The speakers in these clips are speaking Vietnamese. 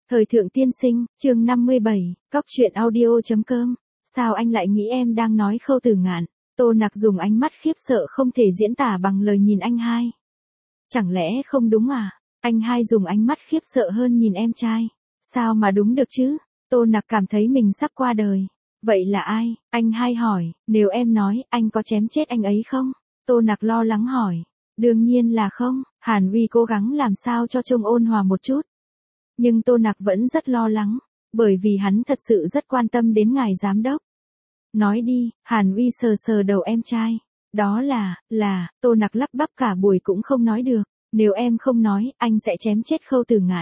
Thời thượng tiên sinh, chương 57, cóc truyện audio.com. Sao anh lại nghĩ em đang nói Khâu Tử Ngạn? Tô Nặc dùng ánh mắt khiếp sợ không thể diễn tả bằng lời nhìn anh hai. Chẳng lẽ không đúng à? Anh hai dùng ánh mắt khiếp sợ hơn nhìn em trai. Sao mà đúng được chứ? Tô Nặc cảm thấy mình sắp qua đời. Vậy là ai? Anh hai hỏi, nếu em nói, anh có chém chết anh ấy không? Tô Nặc lo lắng hỏi. Đương nhiên là không, Hàn Uy cố gắng làm sao cho trông ôn hòa một chút. Nhưng Tô Nặc vẫn rất lo lắng, bởi vì hắn thật sự rất quan tâm đến ngài giám đốc. Nói đi, Hàn Uy sờ sờ đầu em trai. Đó là, Tô Nặc lắp bắp cả buổi cũng không nói được. Nếu em không nói, anh sẽ chém chết Khâu Tử Ngạn.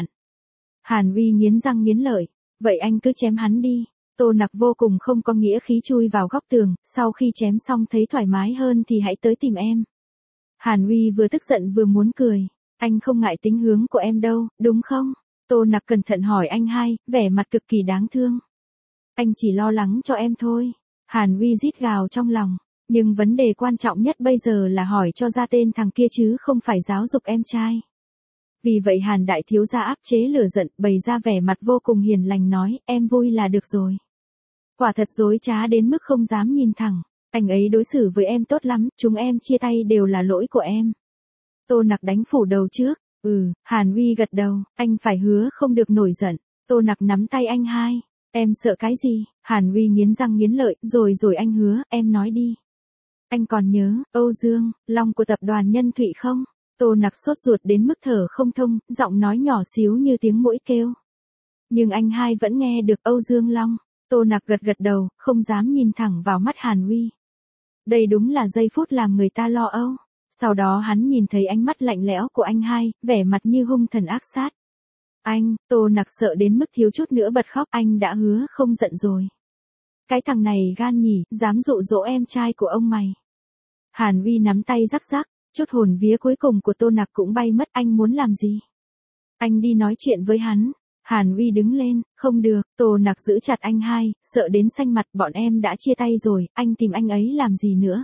Hàn Uy nghiến răng nghiến lợi. Vậy anh cứ chém hắn đi. Tô Nặc vô cùng không có nghĩa khí chui vào góc tường, sau khi chém xong thấy thoải mái hơn thì hãy tới tìm em. Hàn Uy vừa tức giận vừa muốn cười. Anh không ngại tính hướng của em đâu, đúng không? Tô Nặc cẩn thận hỏi anh hai, vẻ mặt cực kỳ đáng thương. Anh chỉ lo lắng cho em thôi. Hàn Uy rít gào trong lòng. Nhưng vấn đề quan trọng nhất bây giờ là hỏi cho ra tên thằng kia chứ không phải giáo dục em trai. Vì vậy Hàn đại thiếu gia áp chế lửa giận, bày ra vẻ mặt vô cùng hiền lành nói, em vui là được rồi. Quả thật dối trá đến mức không dám nhìn thẳng. Anh ấy đối xử với em tốt lắm, chúng em chia tay đều là lỗi của em. Tô Nặc đánh phủ đầu trước. Hàn Uy gật đầu, anh phải hứa không được nổi giận. Tô Nặc nắm tay anh hai. Em sợ cái gì? Hàn Uy nghiến răng nghiến lợi, rồi anh hứa, em nói đi. Anh còn nhớ, Âu Dương, Long của tập đoàn Nhân Thụy không? Tô Nặc sốt ruột đến mức thở không thông, giọng nói nhỏ xíu như tiếng muỗi kêu. Nhưng anh hai vẫn nghe được Âu Dương Long. Tô Nặc gật gật đầu, không dám nhìn thẳng vào mắt Hàn Uy. Đây đúng là giây phút làm người ta lo âu. Sau đó hắn nhìn thấy ánh mắt lạnh lẽo của anh hai, vẻ mặt như hung thần ác sát. Anh, Tô Nặc sợ đến mức thiếu chút nữa bật khóc, anh đã hứa không giận rồi. Cái thằng này gan nhỉ, dám dụ dỗ em trai của ông mày. Hàn Uy nắm tay rắc rắc, chút hồn vía cuối cùng của Tô Nặc cũng bay mất, anh muốn làm gì? Anh đi nói chuyện với hắn. Hàn Uy đứng lên, không được, Tô Nặc giữ chặt anh hai, sợ đến xanh mặt, bọn em đã chia tay rồi, anh tìm anh ấy làm gì nữa?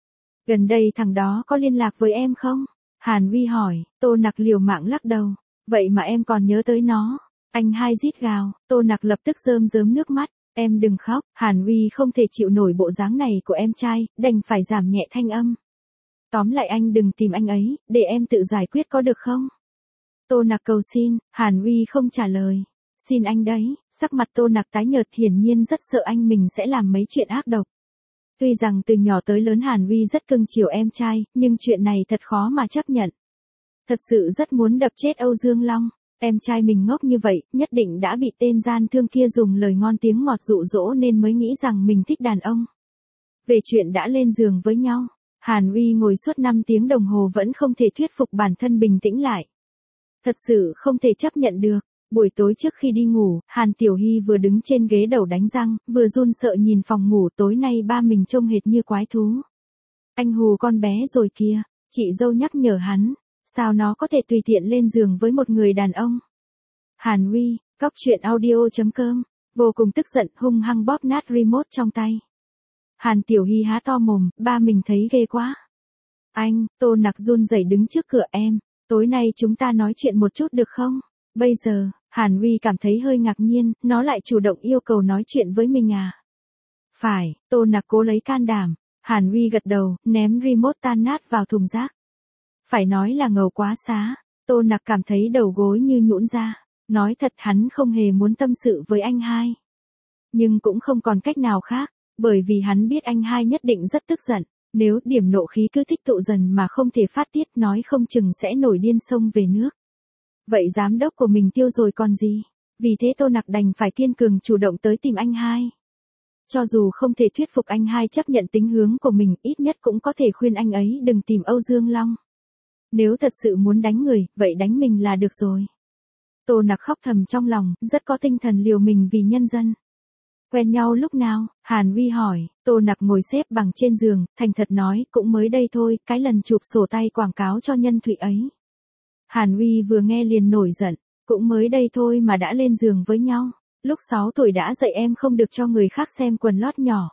Gần đây thằng đó có liên lạc với em không? Hàn Uy hỏi. Tô Nặc liều mạng lắc đầu. Vậy mà em còn nhớ tới nó. Anh hai rít gào. Tô Nặc lập tức rơm rớm nước mắt. Em đừng khóc. Hàn Uy không thể chịu nổi bộ dáng này của em trai, đành phải giảm nhẹ thanh âm. Tóm lại anh đừng tìm anh ấy, để em tự giải quyết có được không? Tô Nặc cầu xin. Hàn Uy không trả lời. Xin anh đấy. Sắc mặt Tô Nặc tái nhợt, hiển nhiên rất sợ anh mình sẽ làm mấy chuyện ác độc. Tuy rằng từ nhỏ tới lớn Hàn Uy rất cưng chiều em trai, nhưng chuyện này thật khó mà chấp nhận. Thật sự rất muốn đập chết Âu Dương Long. Em trai mình ngốc như vậy, nhất định đã bị tên gian thương kia dùng lời ngon tiếng ngọt dụ dỗ nên mới nghĩ rằng mình thích đàn ông. Về chuyện đã lên giường với nhau, Hàn Uy ngồi suốt 5 tiếng đồng hồ vẫn không thể thuyết phục bản thân bình tĩnh lại. Thật sự không thể chấp nhận được. Buổi tối trước khi đi ngủ, Hàn Tiểu Hy vừa đứng trên ghế đầu đánh răng, vừa run sợ nhìn phòng ngủ, tối nay ba mình trông hệt như quái thú. Anh hù con bé rồi kìa, chị dâu nhắc nhở hắn, sao nó có thể tùy tiện lên giường với một người đàn ông. Hàn Uy, cóc truyện audio.com, vô cùng tức giận hung hăng bóp nát remote trong tay. Hàn Tiểu Hy há to mồm, ba mình thấy ghê quá. Anh, Tô Nặc run rẩy đứng trước cửa em, tối nay chúng ta nói chuyện một chút được không? Bây giờ, Hàn Uy cảm thấy hơi ngạc nhiên, nó lại chủ động yêu cầu nói chuyện với mình à? Phải, Tô Nặc cố lấy can đảm. Hàn Uy gật đầu, ném remote tan nát vào thùng rác. Phải nói là ngầu quá xá. Tô Nặc cảm thấy đầu gối như nhũn ra. Nói thật hắn không hề muốn tâm sự với anh hai. Nhưng cũng không còn cách nào khác, bởi vì hắn biết anh hai nhất định rất tức giận. Nếu điểm nộ khí cứ tích tụ dần mà không thể phát tiết, nói không chừng sẽ nổi điên sông về nước. Vậy giám đốc của mình tiêu rồi còn gì? Vì thế Tô Nặc đành phải kiên cường chủ động tới tìm anh hai. Cho dù không thể thuyết phục anh hai chấp nhận tính hướng của mình, ít nhất cũng có thể khuyên anh ấy đừng tìm Âu Dương Long. Nếu thật sự muốn đánh người, vậy đánh mình là được rồi. Tô Nặc khóc thầm trong lòng, rất có tinh thần liều mình vì nhân dân. Quen nhau lúc nào? Hàn Uy hỏi. Tô Nặc ngồi xếp bằng trên giường, thành thật nói, cũng mới đây thôi, cái lần chụp sổ tay quảng cáo cho Nhân Thụy ấy. Hàn Uy vừa nghe liền nổi giận, cũng mới đây thôi mà đã lên giường với nhau. Lúc 6 tuổi đã dạy em không được cho người khác xem quần lót nhỏ.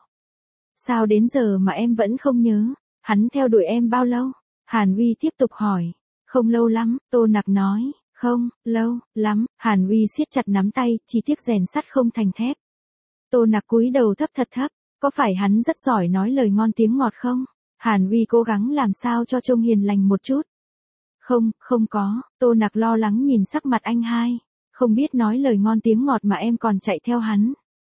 Sao đến giờ mà em vẫn không nhớ? Hắn theo đuổi em bao lâu? Hàn Uy tiếp tục hỏi. Không lâu lắm, Tô Nặc nói. Không, lâu lắm, Hàn Uy siết chặt nắm tay, chỉ tiếc rèn sắt không thành thép. Tô Nặc cúi đầu thấp thật thấp, có phải hắn rất giỏi nói lời ngon tiếng ngọt không? Hàn Uy cố gắng làm sao cho trông hiền lành một chút. Không, không có, Tô Nặc lo lắng nhìn sắc mặt anh hai. Không biết nói lời ngon tiếng ngọt mà em còn chạy theo hắn.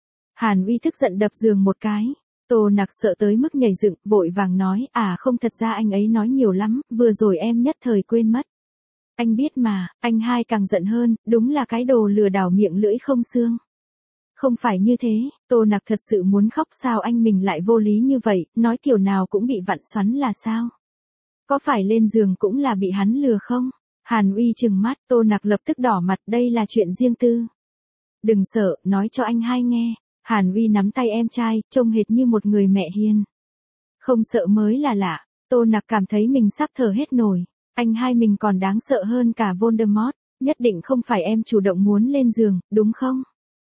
Hàn Uy tức giận đập giường một cái. Tô Nặc sợ tới mức nhảy dựng, vội vàng nói, không, thật ra anh ấy nói nhiều lắm, vừa rồi em nhất thời quên mất. Anh biết mà, anh hai càng giận hơn, đúng là cái đồ lừa đảo miệng lưỡi không xương. Không phải như thế, Tô Nặc thật sự muốn khóc, sao anh mình lại vô lý như vậy, nói kiểu nào cũng bị vặn xoắn là sao? Có phải lên giường cũng là bị hắn lừa không? Hàn Uy trừng mắt, Tô Nặc lập tức đỏ mặt, đây là chuyện riêng tư. Đừng sợ, nói cho anh hai nghe. Hàn Uy nắm tay em trai, trông hệt như một người mẹ hiền. Không sợ mới là lạ, Tô Nặc cảm thấy mình sắp thở hết nổi. Anh hai mình còn đáng sợ hơn cả Voldemort, nhất định không phải em chủ động muốn lên giường, đúng không?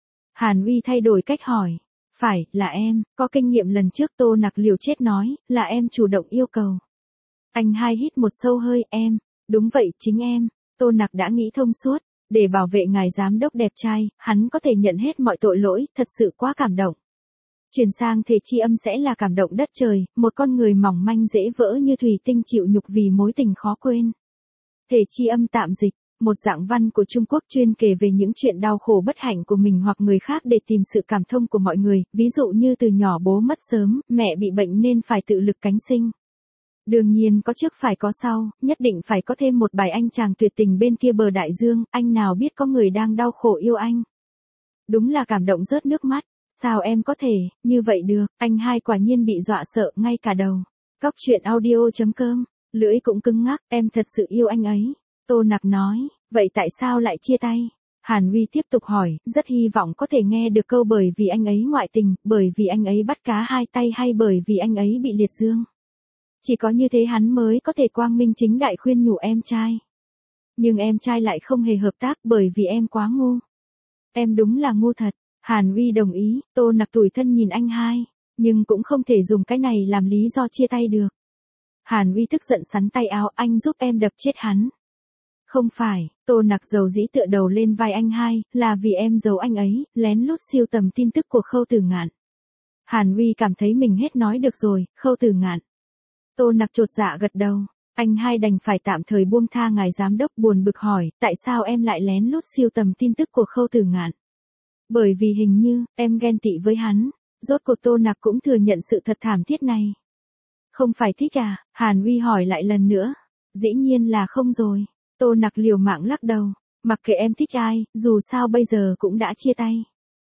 Hàn Uy thay đổi cách hỏi. Phải, là em, có kinh nghiệm lần trước. Tô Nặc liều chết nói, là em chủ động yêu cầu. Anh hai hít một sâu hơi, em. Đúng vậy, chính em. Tô Nặc đã nghĩ thông suốt. Để bảo vệ ngài giám đốc đẹp trai, hắn có thể nhận hết mọi tội lỗi, thật sự quá cảm động. Chuyển sang thể chi âm sẽ là cảm động đất trời, một con người mỏng manh dễ vỡ như thủy tinh chịu nhục vì mối tình khó quên. Thể chi âm tạm dịch, một dạng văn của Trung Quốc chuyên kể về những chuyện đau khổ bất hạnh của mình hoặc người khác để tìm sự cảm thông của mọi người, ví dụ như từ nhỏ bố mất sớm, mẹ bị bệnh nên phải tự lực cánh sinh. Đương nhiên có trước phải có sau, nhất định phải có thêm một bài anh chàng tuyệt tình bên kia bờ đại dương, anh nào biết có người đang đau khổ yêu anh. Đúng là cảm động rớt nước mắt, sao em có thể, như vậy được, anh hai quả nhiên bị dọa sợ ngay cả đầu. Cóc truyện audio.com, lưỡi cũng cứng ngắc, em thật sự yêu anh ấy. Tô Nặc nói, vậy tại sao lại chia tay? Hàn Uy tiếp tục hỏi, rất hy vọng có thể nghe được câu bởi vì anh ấy ngoại tình, bởi vì anh ấy bắt cá hai tay hay bởi vì anh ấy bị liệt dương. Chỉ có như thế hắn mới có thể quang minh chính đại khuyên nhủ em trai. Nhưng em trai lại không hề hợp tác bởi vì em quá ngu. Em đúng là ngu thật. Hàn Uy đồng ý, Tô Nặc tủi thân nhìn anh hai, nhưng cũng không thể dùng cái này làm lý do chia tay được. Hàn Uy tức giận sắn tay áo, anh giúp em đập chết hắn. Không phải, Tô Nặc dầu dĩ tựa đầu lên vai anh hai, là vì em giấu anh ấy, lén lút siêu tầm tin tức của Khâu Tử Ngạn. Hàn Uy cảm thấy mình hết nói được rồi, Khâu Tử Ngạn. Tô Nặc chột dạ gật đầu, anh hai đành phải tạm thời buông tha ngài giám đốc, buồn bực hỏi, tại sao em lại lén lút siêu tầm tin tức của Khâu Tử Ngạn? Bởi vì hình như, em ghen tị với hắn. Rốt cuộc Tô Nặc cũng thừa nhận sự thật thảm thiết này. Không phải thích à? Hàn Uy hỏi lại lần nữa. Dĩ nhiên là không rồi. Tô Nặc liều mạng lắc đầu. Mặc kệ em thích ai, dù sao bây giờ cũng đã chia tay.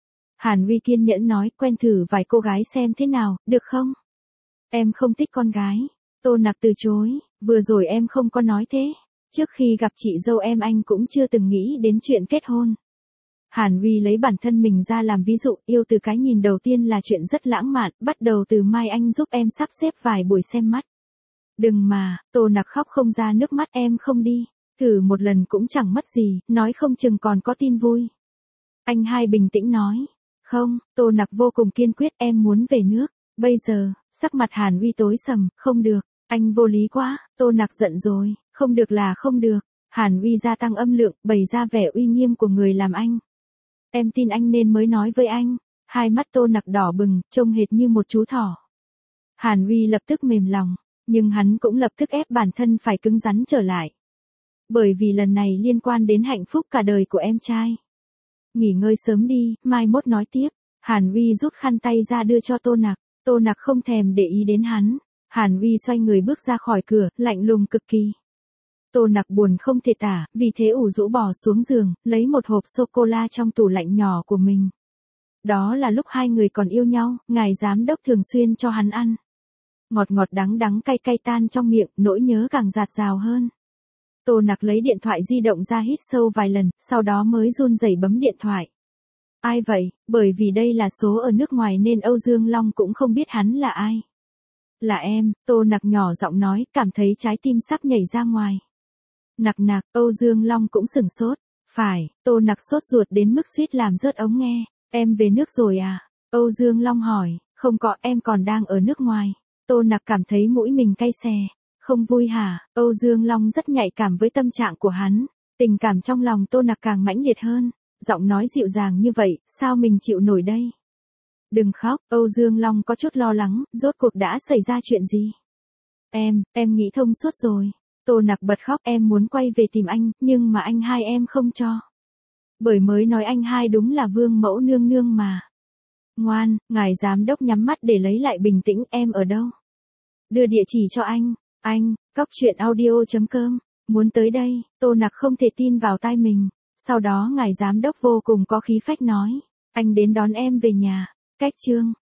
Hàn Uy kiên nhẫn nói, quen thử vài cô gái xem thế nào, được không? Em không thích con gái. Tô Nặc từ chối, vừa rồi em không có nói thế. Trước khi gặp chị dâu em anh cũng chưa từng nghĩ đến chuyện kết hôn. Hàn Uy lấy bản thân mình ra làm ví dụ, yêu từ cái nhìn đầu tiên là chuyện rất lãng mạn, bắt đầu từ mai anh giúp em sắp xếp vài buổi xem mắt. Đừng mà, Tô Nặc khóc không ra nước mắt, em không đi, thử một lần cũng chẳng mất gì, nói không chừng còn có tin vui. Anh hai bình tĩnh nói, không, Tô Nặc vô cùng kiên quyết, em muốn về nước, bây giờ, sắc mặt Hàn Uy tối sầm, không được, anh vô lý quá, Tô Nặc giận rồi, không được là không được. Hàn Uy gia tăng âm lượng, bày ra vẻ uy nghiêm của người làm anh. Em tin anh nên mới nói với anh. Hai mắt Tô Nặc đỏ bừng, trông hệt như một chú thỏ. Hàn Uy lập tức mềm lòng, nhưng hắn cũng lập tức ép bản thân phải cứng rắn trở lại. Bởi vì lần này liên quan đến hạnh phúc cả đời của em trai. Nghỉ ngơi sớm đi, mai mốt nói tiếp. Hàn Uy rút khăn tay ra đưa cho Tô Nặc. Tô Nặc không thèm để ý đến hắn. Hàn Uy xoay người bước ra khỏi cửa, lạnh lùng cực kỳ. Tô Nặc buồn không thể tả, vì thế ủ rũ bò xuống giường, lấy một hộp sô-cô-la trong tủ lạnh nhỏ của mình. Đó là lúc hai người còn yêu nhau, ngài giám đốc thường xuyên cho hắn ăn. Ngọt ngọt đắng đắng cay cay tan trong miệng, nỗi nhớ càng dạt dào hơn. Tô Nặc lấy điện thoại di động ra hít sâu vài lần, sau đó mới run rẩy bấm điện thoại. Ai vậy? Bởi vì đây là số ở nước ngoài nên Âu Dương Long cũng không biết hắn là ai. Là em, Tô Nặc nhỏ giọng nói, cảm thấy trái tim sắp nhảy ra ngoài. Nặc nặc, Âu Dương Long cũng sửng sốt. Phải, Tô Nặc sốt ruột đến mức suýt làm rớt ống nghe. Em về nước rồi à? Âu Dương Long hỏi, không có, em còn đang ở nước ngoài. Tô Nặc cảm thấy mũi mình cay xè. Không vui hả? Âu Dương Long rất nhạy cảm với tâm trạng của hắn. Tình cảm trong lòng Tô Nặc càng mãnh liệt hơn, giọng nói dịu dàng như vậy, sao mình chịu nổi đây? Đừng khóc, Âu Dương Long có chút lo lắng, rốt cuộc đã xảy ra chuyện gì? Em nghĩ thông suốt rồi. Tô Nặc bật khóc, em muốn quay về tìm anh, nhưng mà anh hai em không cho. Bởi mới nói anh hai đúng là vương mẫu nương nương mà. Ngoan, ngài giám đốc nhắm mắt để lấy lại bình tĩnh, em ở đâu? Đưa địa chỉ cho anh, coctruyện audio.com, muốn tới đây, Tô Nặc không thể tin vào tai mình. Sau đó ngài giám đốc vô cùng có khí phách nói, anh đến đón em về nhà, cách chương.